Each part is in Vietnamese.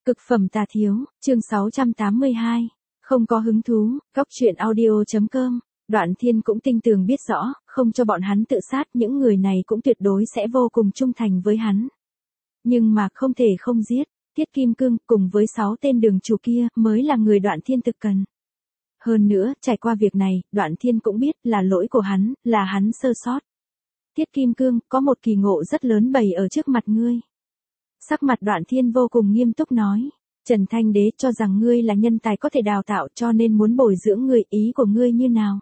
Cực phẩm tà thiếu, chương 682. Không có hứng thú, góc truyện audio.com. Đoạn Thiên cũng tinh tường biết rõ, không cho bọn hắn tự sát, những người này cũng tuyệt đối sẽ vô cùng trung thành với hắn. Nhưng mà không thể không giết, Tiết Kim Cương cùng với 6 tên đường chủ kia mới là người Đoạn Thiên thực cần. Hơn nữa, trải qua việc này, Đoạn Thiên cũng biết là lỗi của hắn, là hắn sơ sót. Tiết Kim Cương, có một kỳ ngộ rất lớn bày ở trước mặt ngươi. Sắc mặt Đoạn Thiên vô cùng nghiêm túc nói, Trần Thanh Đế cho rằng ngươi là nhân tài có thể đào tạo cho nên muốn bồi dưỡng ngươi, ý của ngươi như nào?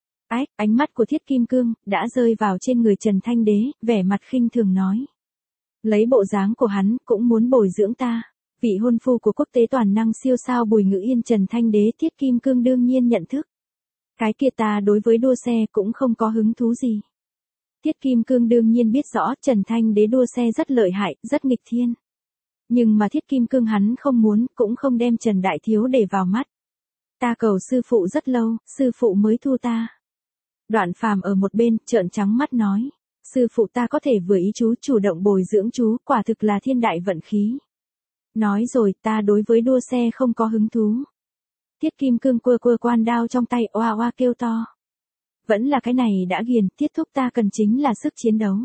Ánh mắt của Thiết Kim Cương đã rơi vào trên người Trần Thanh Đế, vẻ mặt khinh thường nói. Lấy bộ dáng của hắn cũng muốn bồi dưỡng ta. Vị hôn phu của quốc tế toàn năng siêu sao Bùi Ngữ Yên Trần Thanh Đế Thiết Kim Cương đương nhiên nhận thức. Cái kia ta đối với đua xe cũng không có hứng thú gì. Tiết Kim Cương đương nhiên biết rõ Trần Thanh Đế đua xe rất lợi hại, rất nghịch thiên. Nhưng mà Thiết Kim Cương hắn không muốn, cũng không đem Trần Đại Thiếu để vào mắt. Ta cầu sư phụ rất lâu, sư phụ mới thu ta. Đoạn Phàm ở một bên, trợn trắng mắt nói. Sư phụ ta có thể vừa ý chú chủ động bồi dưỡng chú, quả thực là thiên đại vận khí. Nói rồi, ta đối với đua xe không có hứng thú. Tiết Kim Cương quơ quan đao trong tay oa oa kêu to. Vẫn là cái này đã ghiền, Tiết thúc ta cần chính là sức chiến đấu.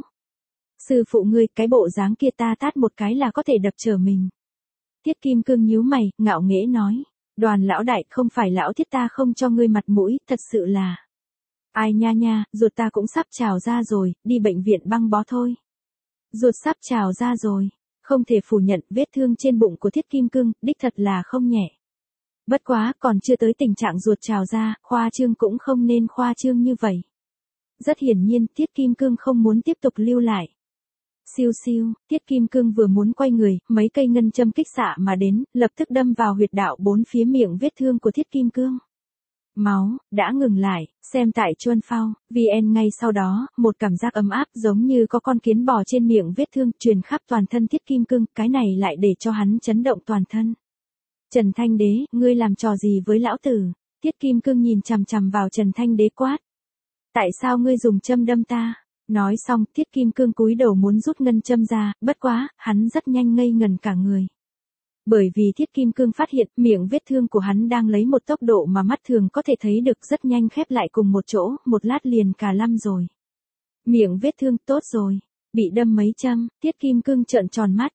Sư phụ ngươi, cái bộ dáng kia ta tát một cái là có thể đập trở mình. Tiết Kim Cương nhíu mày, ngạo nghễ nói. Đoàn lão đại, không phải lão Thiết ta không cho ngươi mặt mũi, thật sự là. Ai nha, ruột ta cũng sắp trào ra rồi, đi bệnh viện băng bó thôi. Ruột sắp trào ra rồi. Không thể phủ nhận, vết thương trên bụng của Thiết Kim Cương, đích thật là không nhẹ. Bất quá, còn chưa tới tình trạng ruột trào ra, khoa trương cũng không nên khoa trương như vậy. Rất hiển nhiên, Thiết Kim Cương không muốn tiếp tục lưu lại. Siêu siêu, Thiết Kim Cương vừa muốn quay người, mấy cây ngân châm kích xạ mà đến, lập tức đâm vào huyệt đạo bốn phía miệng vết thương của Thiết Kim Cương. Máu, đã ngừng lại, xem tại Chuân Phao, VN ngay sau đó, một cảm giác ấm áp giống như có con kiến bò trên miệng vết thương truyền khắp toàn thân Thiết Kim Cương, cái này lại để cho hắn chấn động toàn thân. Trần Thanh Đế, ngươi làm trò gì với lão tử? Thiết Kim Cương nhìn chằm chằm vào Trần Thanh Đế quát. Tại sao ngươi dùng châm đâm ta? Nói xong, Thiết Kim Cương cúi đầu muốn rút ngân châm ra, bất quá, hắn rất nhanh ngây ngần cả người. Bởi vì Thiết Kim Cương phát hiện miệng vết thương của hắn đang lấy một tốc độ mà mắt thường có thể thấy được rất nhanh khép lại cùng một chỗ, một lát liền cả lâm rồi. Miệng vết thương tốt rồi, bị đâm mấy châm, Thiết Kim Cương trợn tròn mắt,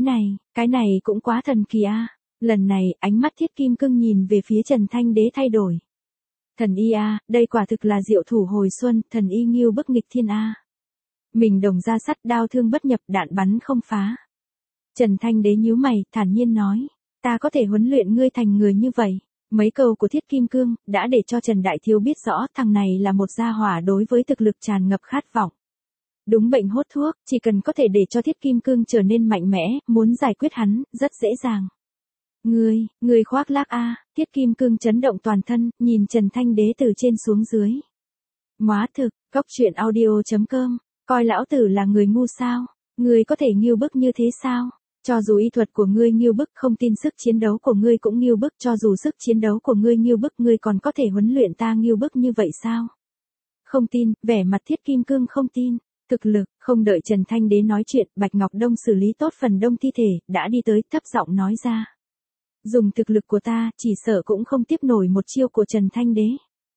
cái này cũng quá thần kỳ a. Lần này, ánh mắt Thiết Kim Cương nhìn về phía Trần Thanh Đế thay đổi. Thần y a, đây quả thực là diệu thủ hồi xuân, thần y nghiêu bức nghịch thiên a. Mình đồng ra sắt, đao thương bất nhập, đạn bắn không phá. Trần Thanh Đế nhíu mày, thản nhiên nói, ta có thể huấn luyện ngươi thành người như vậy. Mấy câu của Thiết Kim Cương đã để cho Trần Đại Thiếu biết rõ thằng này là một gia hỏa đối với thực lực tràn ngập khát vọng. Đúng bệnh hốt thuốc, chỉ cần có thể để cho Thiết Kim Cương trở nên mạnh mẽ, muốn giải quyết hắn, rất dễ dàng. Ngươi khoác lác a. Thiết Kim Cương chấn động toàn thân, nhìn Trần Thanh Đế từ trên xuống dưới. Móa thực, góc truyện audio.com, coi lão tử là người ngu sao? Ngươi có thể nghiêu bức như thế sao? Cho dù y thuật của ngươi nghiêu bức, không tin sức chiến đấu của ngươi cũng nghiêu bức, cho dù sức chiến đấu của ngươi nghiêu bức, ngươi còn có thể huấn luyện ta nghiêu bức như vậy sao? Không tin, vẻ mặt Thiết Kim Cương không tin. Thực lực, không đợi Trần Thanh Đế nói chuyện, Bạch Ngọc Đông xử lý tốt phần đông thi thể, đã đi tới, thấp giọng nói ra. Dùng thực lực của ta, chỉ sợ cũng không tiếp nổi một chiêu của Trần Thanh Đế.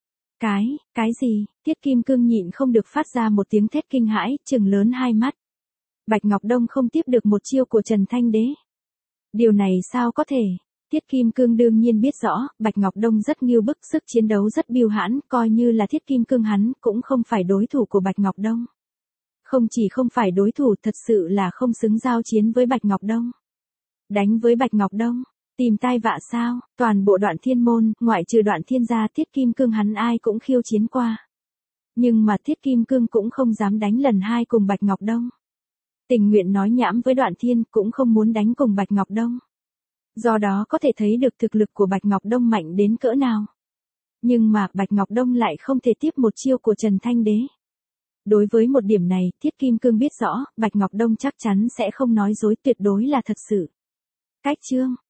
Cái gì? Thiết Kim Cương nhịn không được phát ra một tiếng thét kinh hãi, trừng lớn hai mắt. Bạch Ngọc Đông không tiếp được một chiêu của Trần Thanh Đế. Điều này sao có thể? Thiết Kim Cương đương nhiên biết rõ, Bạch Ngọc Đông rất nghiêu bức, sức chiến đấu rất biêu hãn, coi như là Thiết Kim Cương hắn, cũng không phải đối thủ của Bạch Ngọc Đông. Không chỉ không phải đối thủ, thật sự là không xứng giao chiến với Bạch Ngọc Đông. Đánh với Bạch Ngọc Đông, tìm tai vạ sao? Toàn bộ Đoạn Thiên môn, ngoại trừ Đoạn Thiên gia, Thiết Kim Cương hắn ai cũng khiêu chiến qua. Nhưng mà Thiết Kim Cương cũng không dám đánh lần hai cùng Bạch Ngọc Đông. Tình nguyện nói nhảm với Đoạn Thiên, cũng không muốn đánh cùng Bạch Ngọc Đông. Do đó có thể thấy được thực lực của Bạch Ngọc Đông mạnh đến cỡ nào. Nhưng mà Bạch Ngọc Đông lại không thể tiếp một chiêu của Trần Thanh Đế. Đối với một điểm này, Thiết Kim Cương biết rõ, Bạch Ngọc Đông chắc chắn sẽ không nói dối, tuyệt đối là thật sự. Cách chương